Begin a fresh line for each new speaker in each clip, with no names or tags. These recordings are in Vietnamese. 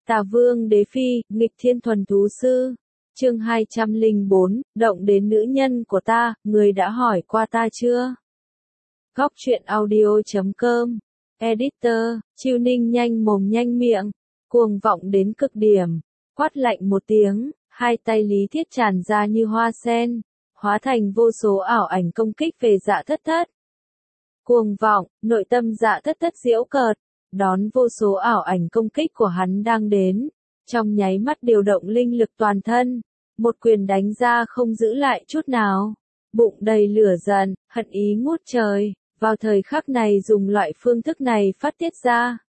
Tà Vương Đế Phi, nghịch thiên thuần thú sư. Chương 204, động đến nữ nhân của ta, người đã hỏi qua ta chưa? Góc truyện audio.com. Editor, Chiêu Ninh nhanh mồm nhanh miệng, cuồng vọng đến cực điểm, quát lạnh một tiếng, hai tay Lý Thiết tràn ra như hoa sen, hóa thành vô số ảo ảnh công kích về Dạ Thất Thất. Cuồng vọng, nội tâm Dạ Thất Thất giễu cợt, đón vô số ảo ảnh công kích của hắn đang đến, trong nháy mắt điều động linh lực toàn thân, một quyền đánh ra không giữ lại chút nào, bụng đầy lửa giận, hận ý ngút trời, vào thời khắc này dùng loại phương thức này phát tiết ra.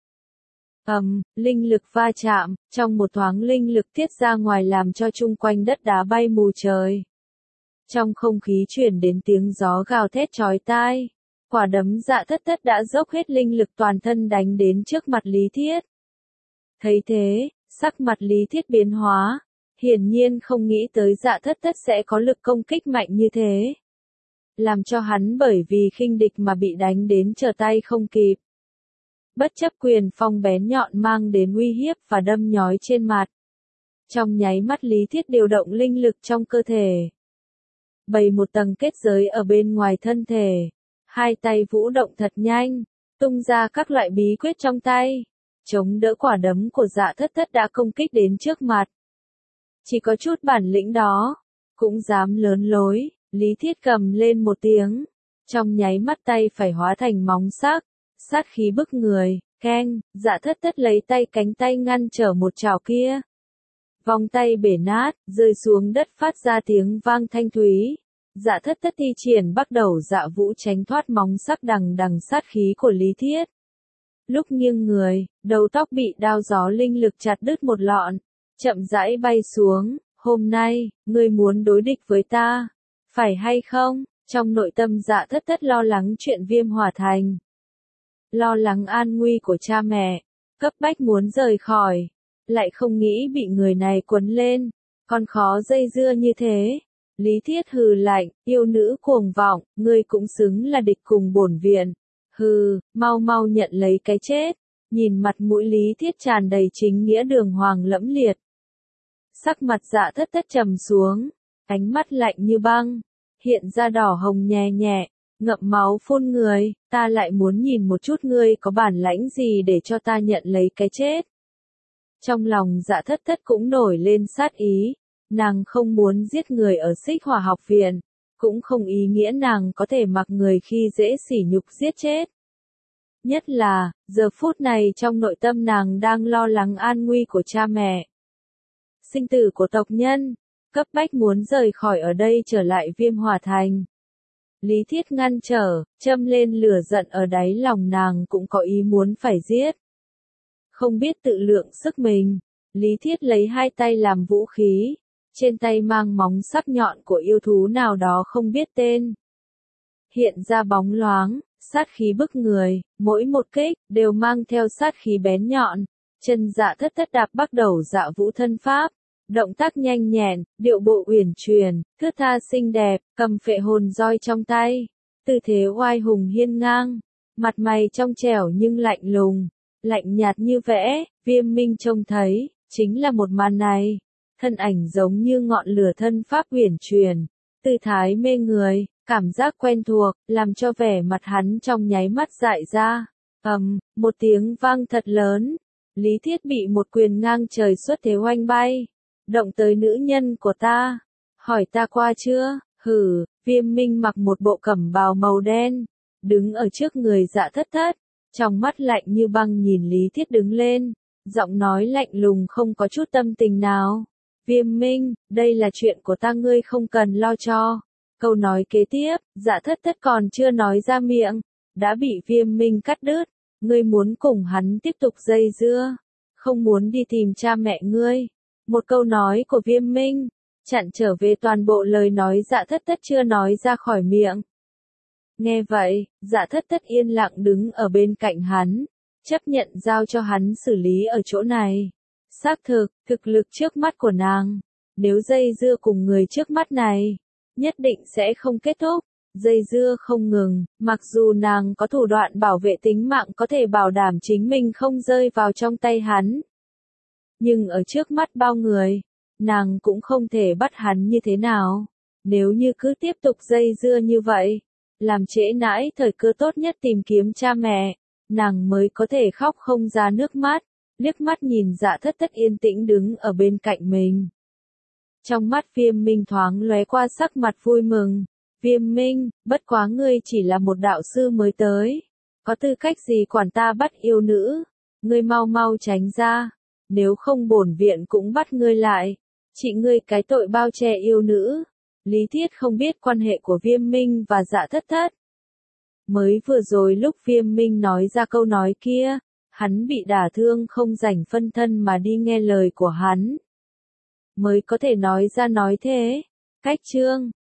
Linh lực va chạm, trong một thoáng linh lực tiết ra ngoài làm cho chung quanh đất đá bay mù trời. Trong không khí truyền đến tiếng gió gào thét chói tai. Quả đấm Dạ Thất Thất đã dốc hết linh lực toàn thân đánh đến trước mặt Lý Thiết. Thấy thế, sắc mặt Lý Thiết biến hóa, hiển nhiên không nghĩ tới Dạ Thất Thất sẽ có lực công kích mạnh như thế. Làm cho hắn bởi vì khinh địch mà bị đánh đến trở tay không kịp. Bất chấp quyền phong bén nhọn mang đến uy hiếp và đâm nhói trên mặt. Trong nháy mắt Lý Thiết điều động linh lực trong cơ thể. Bày một tầng kết giới ở bên ngoài thân thể. Hai tay vũ động thật nhanh, tung ra các loại bí quyết trong tay, chống đỡ quả đấm của Dạ Thất Thất đã công kích đến trước mặt. Chỉ có chút bản lĩnh đó, cũng dám lớn lối, Lý Thiết cầm lên một tiếng, trong nháy mắt tay phải hóa thành móng sắc, sát khí bức người, keng, Dạ Thất Thất lấy tay cánh tay ngăn trở một chảo kia. Vòng tay bể nát, rơi xuống đất phát ra tiếng vang thanh thúy. Dạ Thất Thất thi triển bắt đầu Dạ Vũ tránh thoát móng sắc đằng đằng sát khí của Lý Thiết. Lúc nghiêng người, đầu tóc bị đao gió linh lực chặt đứt một lọn, chậm rãi bay xuống, hôm nay, ngươi muốn đối địch với ta, phải hay không? Trong nội tâm Dạ Thất Thất lo lắng chuyện Viêm Hỏa Thành. Lo lắng an nguy của cha mẹ, cấp bách muốn rời khỏi, lại không nghĩ bị người này quấn lên, còn khó dây dưa như thế. Lý Thiết hừ lạnh, yêu nữ cuồng vọng, ngươi cũng xứng là địch cùng bổn viện. Hừ, mau mau nhận lấy cái chết. Nhìn mặt mũi Lý Thiết tràn đầy chính nghĩa đường hoàng lẫm liệt. Sắc mặt Dạ Thất Thất trầm xuống, ánh mắt lạnh như băng, hiện ra đỏ hồng nhẹ nhẹ, ngậm máu phun người, ta lại muốn nhìn một chút ngươi có bản lãnh gì để cho ta nhận lấy cái chết. Trong lòng Dạ Thất Thất cũng nổi lên sát ý. Nàng không muốn giết người ở Xích Hỏa học viện, cũng không ý nghĩa nàng có thể mặc người khi dễ sỉ nhục giết chết. Nhất là, giờ phút này trong nội tâm nàng đang lo lắng an nguy của cha mẹ. Sinh tử của tộc nhân, cấp bách muốn rời khỏi ở đây trở lại Viêm Hỏa Thành. Lý Thiết ngăn trở, châm lên lửa giận ở đáy lòng nàng cũng có ý muốn phải giết. Không biết tự lượng sức mình, Lý Thiết lấy hai tay làm vũ khí. Trên tay mang móng sắc nhọn của yêu thú nào đó không biết tên. Hiện ra bóng loáng, sát khí bức người, mỗi một kích, đều mang theo sát khí bén nhọn. Chân Dạ Thất Thất đạp bắt đầu Dạ Vũ thân pháp. Động tác nhanh nhẹn, điệu bộ uyển chuyển, thướt tha xinh đẹp, cầm phệ hồn roi trong tay. Tư thế oai hùng hiên ngang, mặt mày trong trẻo nhưng lạnh lùng, lạnh nhạt như vẽ, Viêm Minh trông thấy, chính là một màn này. Thân ảnh giống như ngọn lửa thân pháp uyển chuyển, tư thái mê người, cảm giác quen thuộc, làm cho vẻ mặt hắn trong nháy mắt dại ra. Một tiếng vang thật lớn, Lý Thiết bị một quyền ngang trời xuất thế oanh bay, động tới nữ nhân của ta, hỏi ta qua chưa? Hử, Viêm Minh mặc một bộ cẩm bào màu đen, đứng ở trước người Dạ Thất Thất, trong mắt lạnh như băng nhìn Lý Thiết đứng lên, giọng nói lạnh lùng không có chút tâm tình nào. Viêm Minh, đây là chuyện của ta ngươi không cần lo cho. Câu nói kế tiếp, Dạ Thất Thất còn chưa nói ra miệng, đã bị Viêm Minh cắt đứt. Ngươi muốn cùng hắn tiếp tục dây dưa, không muốn đi tìm cha mẹ ngươi. Một câu nói của Viêm Minh, chặn trở về toàn bộ lời nói Dạ Thất Thất chưa nói ra khỏi miệng. Nghe vậy, Dạ Thất Thất yên lặng đứng ở bên cạnh hắn, chấp nhận giao cho hắn xử lý ở chỗ này. Xác thực lực trước mắt của nàng, nếu dây dưa cùng người trước mắt này, nhất định sẽ không kết thúc, dây dưa không ngừng, mặc dù nàng có thủ đoạn bảo vệ tính mạng có thể bảo đảm chính mình không rơi vào trong tay hắn. Nhưng ở trước mắt bao người, nàng cũng không thể bắt hắn như thế nào. Nếu như cứ tiếp tục dây dưa như vậy, làm trễ nãi thời cơ tốt nhất tìm kiếm cha mẹ, nàng mới có thể khóc không ra nước mắt, liếc mắt nhìn Dạ Thất Thất yên tĩnh đứng ở bên cạnh mình. Trong mắt Viêm Minh thoáng lóe qua sắc mặt vui mừng. Viêm Minh, bất quá ngươi chỉ là một đạo sư mới tới. Có tư cách gì quản ta bắt yêu nữ? Ngươi mau mau tránh ra. Nếu không bổn viện cũng bắt ngươi lại. Trị ngươi cái tội bao che yêu nữ. Lý Thiết không biết quan hệ của Viêm Minh và Dạ Thất Thất. Mới vừa rồi lúc Viêm Minh nói ra câu nói kia, hắn bị đả thương không rảnh phân thân mà đi nghe lời của hắn. Mới có thể nói ra nói thế. Cách chương